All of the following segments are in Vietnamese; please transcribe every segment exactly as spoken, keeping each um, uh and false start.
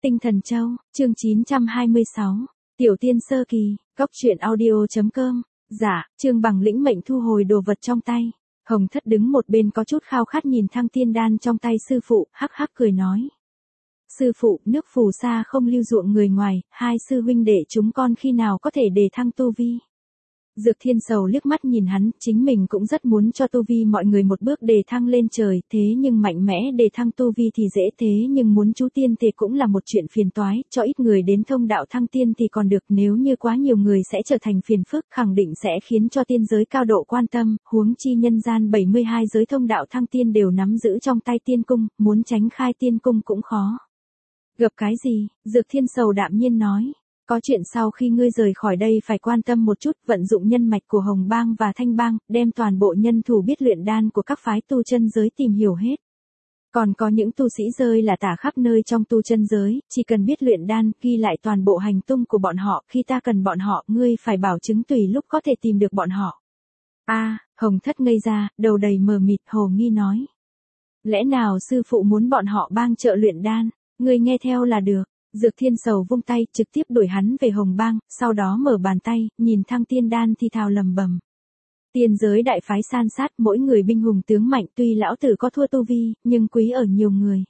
Tinh Thần Châu, chương chín trăm hai mươi sáu, Tiểu Tiên Sơ Kỳ, Cốc Truyện Audio.com, dạ, Trương Bằng lĩnh mệnh thu hồi đồ vật trong tay. Hồng Thất đứng một bên có chút khao khát nhìn Thăng Tiên Đan trong tay sư phụ, hắc hắc cười nói. Sư phụ, nước phù sa không lưu ruộng người ngoài, hai sư huynh đệ chúng con khi nào có thể đề thăng tu vi. Dược Thiên Sầu liếc mắt nhìn hắn, chính mình cũng rất muốn cho tu vi mọi người một bước đề thăng lên trời, thế nhưng mạnh mẽ đề thăng tu vi thì dễ thế nhưng muốn chú tiên tề cũng là một chuyện phiền toái, cho ít người đến thông đạo thăng tiên thì còn được, nếu như quá nhiều người sẽ trở thành phiền phức, khẳng định sẽ khiến cho tiên giới cao độ quan tâm, huống chi nhân gian bảy mươi hai giới thông đạo thăng tiên đều nắm giữ trong tay tiên cung, muốn tránh khai tiên cung cũng khó. Gặp cái gì? Dược Thiên Sầu đạm nhiên nói. Có chuyện sau khi ngươi rời khỏi đây phải quan tâm một chút, vận dụng nhân mạch của Hồng Bang và Thanh Bang, đem toàn bộ nhân thủ biết luyện đan của các phái tu chân giới tìm hiểu hết. Còn có những tu sĩ rơi là tả khắp nơi trong tu chân giới, chỉ cần biết luyện đan, ghi lại toàn bộ hành tung của bọn họ, khi ta cần bọn họ, ngươi phải bảo chứng tùy lúc có thể tìm được bọn họ. A, Hồng Thất ngây ra, đầu đầy mờ mịt, hồ nghi nói. Lẽ nào sư phụ muốn bọn họ bang trợ luyện đan, ngươi nghe theo là được. Dược Thiên Sầu vung tay, trực tiếp đuổi hắn về Hồng Bang, sau đó mở bàn tay, nhìn Thăng Tiên Đan thì thào lầm bầm. Tiên giới đại phái san sát, mỗi người binh hùng tướng mạnh, tuy lão tử có thua tu vi, nhưng quý ở nhiều người.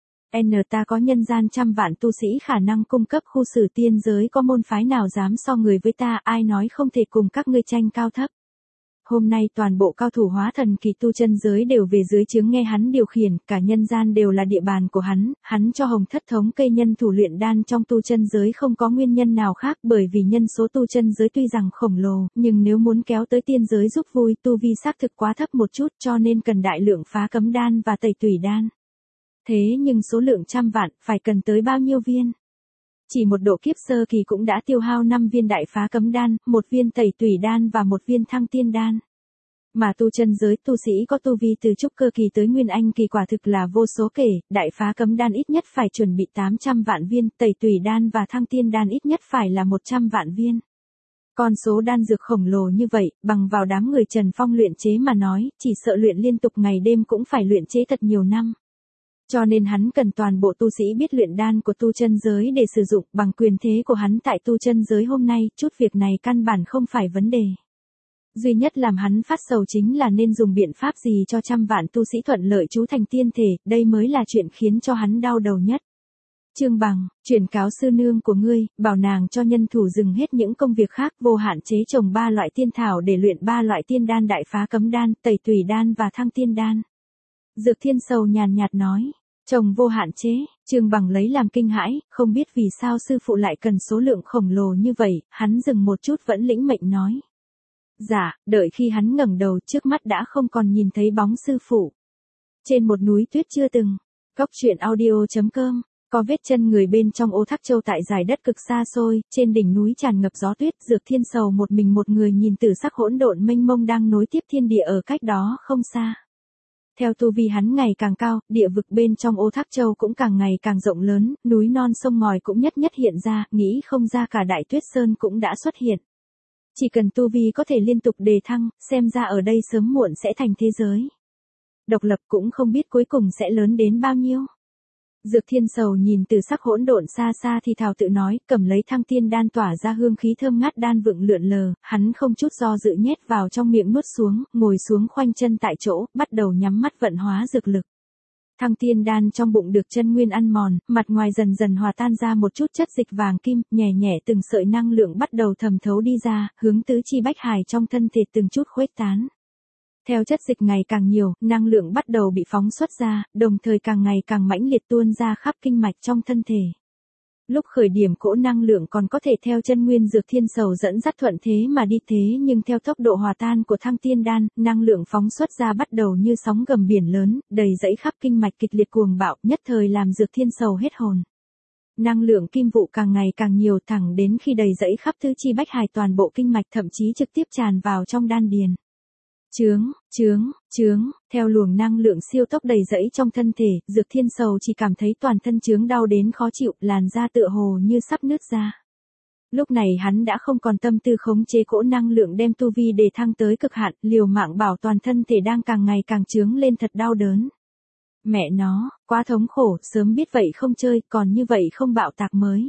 N ta có nhân gian trăm vạn tu sĩ khả năng cung cấp khu xử tiên giới, có môn phái nào dám so người với ta, ai nói không thể cùng các ngươi tranh cao thấp. Hôm nay toàn bộ cao thủ hóa thần kỳ tu chân giới đều về dưới trướng nghe hắn điều khiển, cả nhân gian đều là địa bàn của hắn, hắn cho Hồng Thất thống kê nhân thủ luyện đan trong tu chân giới không có nguyên nhân nào khác, bởi vì nhân số tu chân giới tuy rằng khổng lồ, nhưng nếu muốn kéo tới tiên giới giúp vui, tu vi xác thực quá thấp một chút, cho nên cần đại lượng phá cấm đan và tẩy tủy đan. Thế nhưng số lượng trăm vạn, phải cần tới bao nhiêu viên? Chỉ một độ kiếp sơ kỳ cũng đã tiêu hao năm viên đại phá cấm đan, một viên tẩy tủy đan và một viên thăng tiên đan. Mà tu chân giới tu sĩ có tu vi từ trúc cơ kỳ tới nguyên anh kỳ quả thực là vô số kể, đại phá cấm đan ít nhất phải chuẩn bị tám trăm vạn viên, tẩy tủy đan và thăng tiên đan ít nhất phải là một trăm vạn viên. Con số đan dược khổng lồ như vậy, bằng vào đám người Trần Phong luyện chế mà nói, chỉ sợ luyện liên tục ngày đêm cũng phải luyện chế thật nhiều năm. Cho nên hắn cần toàn bộ tu sĩ biết luyện đan của tu chân giới để sử dụng, bằng quyền thế của hắn tại tu chân giới hôm nay, chút việc này căn bản không phải vấn đề. Duy nhất làm hắn phát sầu chính là nên dùng biện pháp gì cho trăm vạn tu sĩ thuận lợi trú thành tiên thể, đây mới là chuyện khiến cho hắn đau đầu nhất. Trương Bằng, chuyển cáo sư nương của ngươi, bảo nàng cho nhân thủ dừng hết những công việc khác, vô hạn chế trồng ba loại tiên thảo để luyện ba loại tiên đan đại phá cấm đan, tẩy tủy đan và thăng tiên đan. Dược Thiên Sầu nhàn nhạt nói, trồng vô hạn chế, Trương Bằng lấy làm kinh hãi, không biết vì sao sư phụ lại cần số lượng khổng lồ như vậy, hắn dừng một chút vẫn lĩnh mệnh nói. Dạ, đợi khi hắn ngẩng đầu trước mắt đã không còn nhìn thấy bóng sư phụ. Trên một núi tuyết chưa từng, Cốc Truyện Audio.com, có vết chân người bên trong Ô Thác Châu tại dải đất cực xa xôi, trên đỉnh núi tràn ngập gió tuyết, Dược Thiên Sầu một mình một người nhìn tử sắc hỗn độn mênh mông đang nối tiếp thiên địa ở cách đó không xa. Theo tu vi hắn ngày càng cao, địa vực bên trong Ô Thác Châu cũng càng ngày càng rộng lớn, núi non sông ngòi cũng nhất nhất hiện ra, nghĩ không ra cả Đại Tuyết Sơn cũng đã xuất hiện. Chỉ cần tu vi có thể liên tục đề thăng, xem ra ở đây sớm muộn sẽ thành thế giới độc lập, cũng không biết cuối cùng sẽ lớn đến bao nhiêu. Dược Thiên Sầu nhìn từ sắc hỗn độn xa xa thì thào tự nói, cầm lấy thăng tiên đan tỏa ra hương khí thơm ngát đan vượng lượn lờ, hắn không chút do dự nhét vào trong miệng nuốt xuống, ngồi xuống khoanh chân tại chỗ, bắt đầu nhắm mắt vận hóa dược lực. Thăng tiên đan trong bụng được chân nguyên ăn mòn, mặt ngoài dần dần hòa tan ra một chút chất dịch vàng kim, nhẹ nhẹ từng sợi năng lượng bắt đầu thẩm thấu đi ra, hướng tứ chi bách hải trong thân thể từng chút khuếch tán. Theo chất dịch ngày càng nhiều, năng lượng bắt đầu bị phóng xuất ra, đồng thời càng ngày càng mãnh liệt tuôn ra khắp kinh mạch trong thân thể. Lúc khởi điểm cỗ năng lượng còn có thể theo chân nguyên Dược Thiên Sầu dẫn dắt thuận thế mà đi thế, nhưng theo tốc độ hòa tan của thăng tiên đan, năng lượng phóng xuất ra bắt đầu như sóng gầm biển lớn, đầy dẫy khắp kinh mạch kịch liệt cuồng bạo, nhất thời làm Dược Thiên Sầu hết hồn. Năng lượng kim vụ càng ngày càng nhiều, thẳng đến khi đầy dẫy khắp tứ chi bách hải toàn bộ kinh mạch, thậm chí trực tiếp tràn vào trong đan điền. Chướng, chướng, chướng, theo luồng năng lượng siêu tốc đầy dẫy trong thân thể, Dược Thiên Sầu chỉ cảm thấy toàn thân chướng đau đến khó chịu, làn da tựa hồ như sắp nứt ra. Lúc này hắn đã không còn tâm tư khống chế cỗ năng lượng đem tu vi đề thăng tới cực hạn, liều mạng bảo toàn thân thể đang càng ngày càng chướng lên thật đau đớn. Mẹ nó, quá thống khổ, sớm biết vậy không chơi, còn như vậy không bạo tạc mới.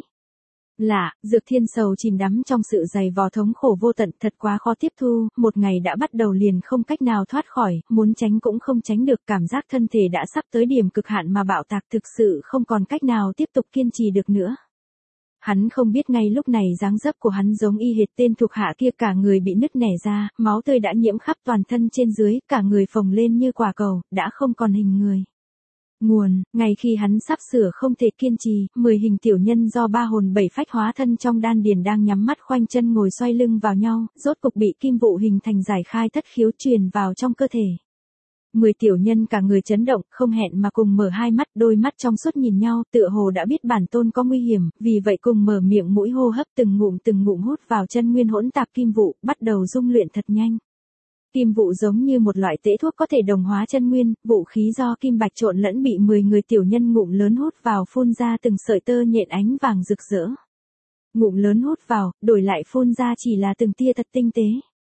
Lạ, Dược Thiên Sầu chìm đắm trong sự dày vò thống khổ vô tận, thật quá khó tiếp thu, một ngày đã bắt đầu liền không cách nào thoát khỏi, muốn tránh cũng không tránh được, cảm giác thân thể đã sắp tới điểm cực hạn mà bạo tạc thực sự không còn cách nào tiếp tục kiên trì được nữa. Hắn không biết ngay lúc này dáng dấp của hắn giống y hệt tên thuộc hạ kia, cả người bị nứt nẻ ra, máu tươi đã nhiễm khắp toàn thân trên dưới, cả người phồng lên như quả cầu, đã không còn hình người. Nguồn, ngay khi hắn sắp sửa không thể kiên trì, mười hình tiểu nhân do ba hồn bảy phách hóa thân trong đan điền đang nhắm mắt khoanh chân ngồi xoay lưng vào nhau, rốt cục bị kim vụ hình thành giải khai thất khiếu truyền vào trong cơ thể. Mười tiểu nhân cả người chấn động, không hẹn mà cùng mở hai mắt, đôi mắt trong suốt nhìn nhau, tựa hồ đã biết bản tôn có nguy hiểm, vì vậy cùng mở miệng mũi hô hấp từng ngụm từng ngụm hút vào chân nguyên hỗn tạp kim vụ, bắt đầu dung luyện thật nhanh. Kim vụ giống như một loại tễ thuốc có thể đồng hóa chân nguyên, vũ khí do kim bạch trộn lẫn bị mười người tiểu nhân ngụm lớn hút vào phun ra từng sợi tơ nhện ánh vàng rực rỡ. Ngụm lớn hút vào, đổi lại phun ra chỉ là từng tia thật tinh tế.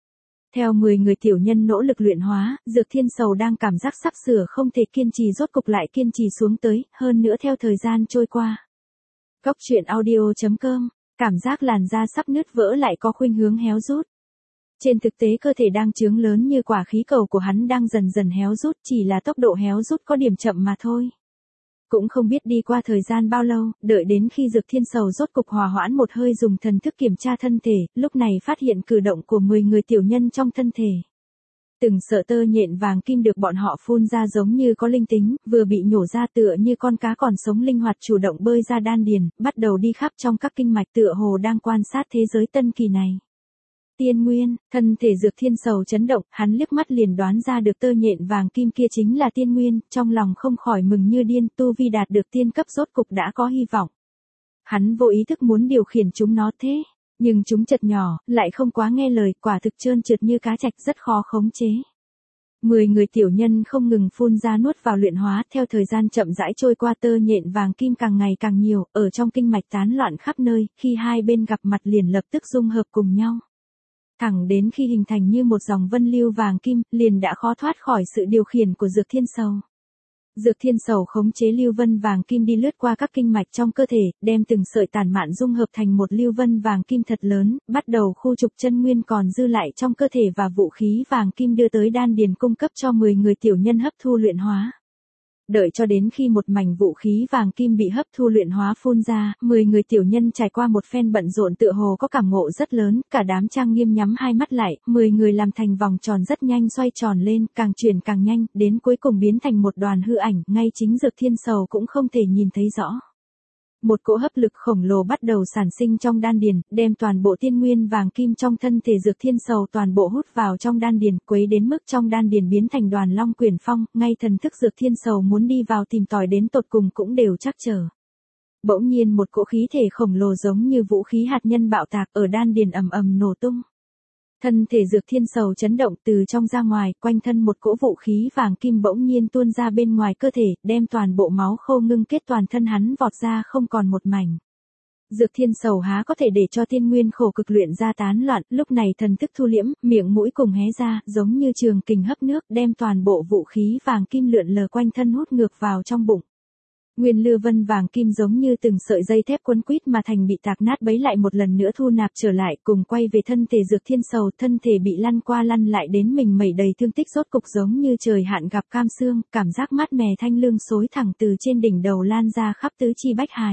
Theo mười người tiểu nhân nỗ lực luyện hóa, Dược Thiên Sầu đang cảm giác sắp sửa không thể kiên trì rốt cục lại kiên trì xuống tới, hơn nữa theo thời gian trôi qua. Cốc truyện audio chấm com, cảm giác làn da sắp nứt vỡ lại có khuynh hướng héo rút. Trên thực tế cơ thể đang trướng lớn như quả khí cầu của hắn đang dần dần héo rút, chỉ là tốc độ héo rút có điểm chậm mà thôi. Cũng không biết đi qua thời gian bao lâu, đợi đến khi Dược Thiên Sầu rốt cục hòa hoãn một hơi dùng thần thức kiểm tra thân thể, lúc này phát hiện cử động của mười người tiểu nhân trong thân thể. Từng sợi tơ nhện vàng kim được bọn họ phun ra giống như có linh tính, vừa bị nhổ ra tựa như con cá còn sống linh hoạt chủ động bơi ra đan điền, bắt đầu đi khắp trong các kinh mạch tựa hồ đang quan sát thế giới tân kỳ này. Tiên nguyên, thân thể Dược Thiên Sầu chấn động, hắn liếc mắt liền đoán ra được tơ nhện vàng kim kia chính là tiên nguyên, trong lòng không khỏi mừng như điên, tu vi đạt được tiên cấp rốt cục đã có hy vọng. Hắn vô ý thức muốn điều khiển chúng nó thế, nhưng chúng chật nhỏ, lại không quá nghe lời, quả thực trơn trượt như cá trạch rất khó khống chế. Mười người tiểu nhân không ngừng phun ra nuốt vào luyện hóa, theo thời gian chậm rãi trôi qua tơ nhện vàng kim càng ngày càng nhiều, ở trong kinh mạch tán loạn khắp nơi, khi hai bên gặp mặt liền lập tức dung hợp cùng nhau. Thẳng đến khi hình thành như một dòng vân lưu vàng kim, liền đã khó thoát khỏi sự điều khiển của Dược Thiên Sầu. Dược Thiên Sầu khống chế lưu vân vàng kim đi lướt qua các kinh mạch trong cơ thể, đem từng sợi tàn mạn dung hợp thành một lưu vân vàng kim thật lớn, bắt đầu khu trục chân nguyên còn dư lại trong cơ thể và vũ khí vàng kim đưa tới đan điền cung cấp cho mười người tiểu nhân hấp thu luyện hóa. Đợi cho đến khi một mảnh vũ khí vàng kim bị hấp thu luyện hóa phun ra, mười người tiểu nhân trải qua một phen bận rộn tựa hồ có cảm ngộ rất lớn, cả đám trang nghiêm nhắm hai mắt lại, mười người làm thành vòng tròn rất nhanh xoay tròn lên, càng chuyển càng nhanh, đến cuối cùng biến thành một đoàn hư ảnh, ngay chính Dược Thiên Sầu cũng không thể nhìn thấy rõ. Một cỗ hấp lực khổng lồ bắt đầu sản sinh trong đan điền, đem toàn bộ tiên nguyên vàng kim trong thân thể Dược Thiên Sầu toàn bộ hút vào trong đan điền, quấy đến mức trong đan điền biến thành đoàn long quyển phong, ngay thần thức Dược Thiên Sầu muốn đi vào tìm tòi đến tột cùng cũng đều trắc trở. Bỗng nhiên một cỗ khí thể khổng lồ giống như vũ khí hạt nhân bạo tạc ở đan điền ầm ầm nổ tung. Thân thể Dược Thiên Sầu chấn động từ trong ra ngoài, quanh thân một cỗ vũ khí vàng kim bỗng nhiên tuôn ra bên ngoài cơ thể, đem toàn bộ máu khô ngưng kết toàn thân hắn vọt ra không còn một mảnh. Dược Thiên Sầu há có thể để cho tiên nguyên khổ cực luyện ra tán loạn, lúc này thần thức thu liễm, miệng mũi cùng hé ra, giống như trường kình hấp nước, đem toàn bộ vũ khí vàng kim lượn lờ quanh thân hút ngược vào trong bụng. Nguyên lưu vân vàng kim giống như từng sợi dây thép quấn quýt mà thành bị tạc nát bấy lại một lần nữa thu nạp trở lại, cùng quay về thân thể Dược Thiên Sầu, thân thể bị lăn qua lăn lại đến mình mẩy đầy thương tích rốt cục giống như trời hạn gặp cam sương, cảm giác mát mẻ thanh lương xối thẳng từ trên đỉnh đầu lan ra khắp tứ chi bách hài.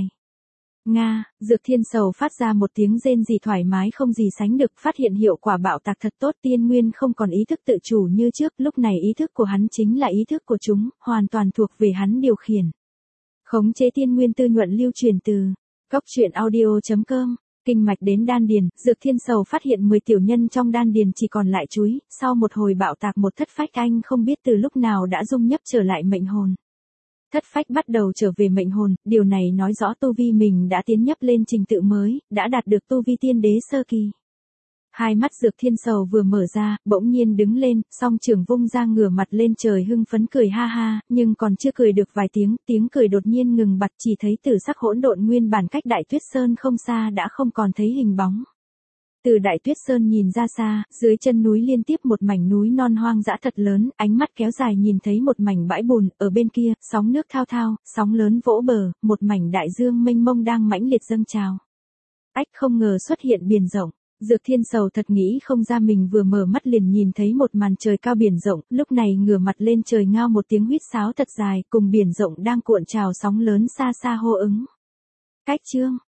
Nga, Dược Thiên Sầu phát ra một tiếng rên rỉ thoải mái không gì sánh được, phát hiện hiệu quả bạo tạc thật tốt, tiên nguyên không còn ý thức tự chủ như trước, lúc này ý thức của hắn chính là ý thức của chúng, hoàn toàn thuộc về hắn điều khiển. Khống chế tiên nguyên tư nhuận lưu truyền từ cốc truyện audio chấm com, kinh mạch đến đan điền, Dược Thiên Sầu phát hiện mười tiểu nhân trong đan điền chỉ còn lại chúi, sau một hồi bạo tạc một thất phách anh không biết từ lúc nào đã dung nhấp trở lại mệnh hồn. Thất phách bắt đầu trở về mệnh hồn, điều này nói rõ tu vi mình đã tiến nhấp lên trình tự mới, đã đạt được tu vi tiên đế sơ kỳ. Hai mắt Dược Thiên Sầu vừa mở ra, bỗng nhiên đứng lên, song trường vung ra ngửa mặt lên trời hưng phấn cười ha ha, nhưng còn chưa cười được vài tiếng, tiếng cười đột nhiên ngừng bặt, chỉ thấy tử sắc hỗn độn nguyên bản cách Đại Tuyết Sơn không xa đã không còn thấy hình bóng. Từ Đại Tuyết Sơn nhìn ra xa, dưới chân núi liên tiếp một mảnh núi non hoang dã thật lớn, ánh mắt kéo dài nhìn thấy một mảnh bãi bùn, ở bên kia, sóng nước thao thao, sóng lớn vỗ bờ, một mảnh đại dương mênh mông đang mãnh liệt dâng trào. Ách, không ngờ xuất hiện biển rộng. Dược Thiên Sầu thật nghĩ không ra mình vừa mở mắt liền nhìn thấy một màn trời cao biển rộng, lúc này ngửa mặt lên trời ngao một tiếng huýt sáo thật dài, cùng biển rộng đang cuộn trào sóng lớn xa xa hô ứng. Cách chương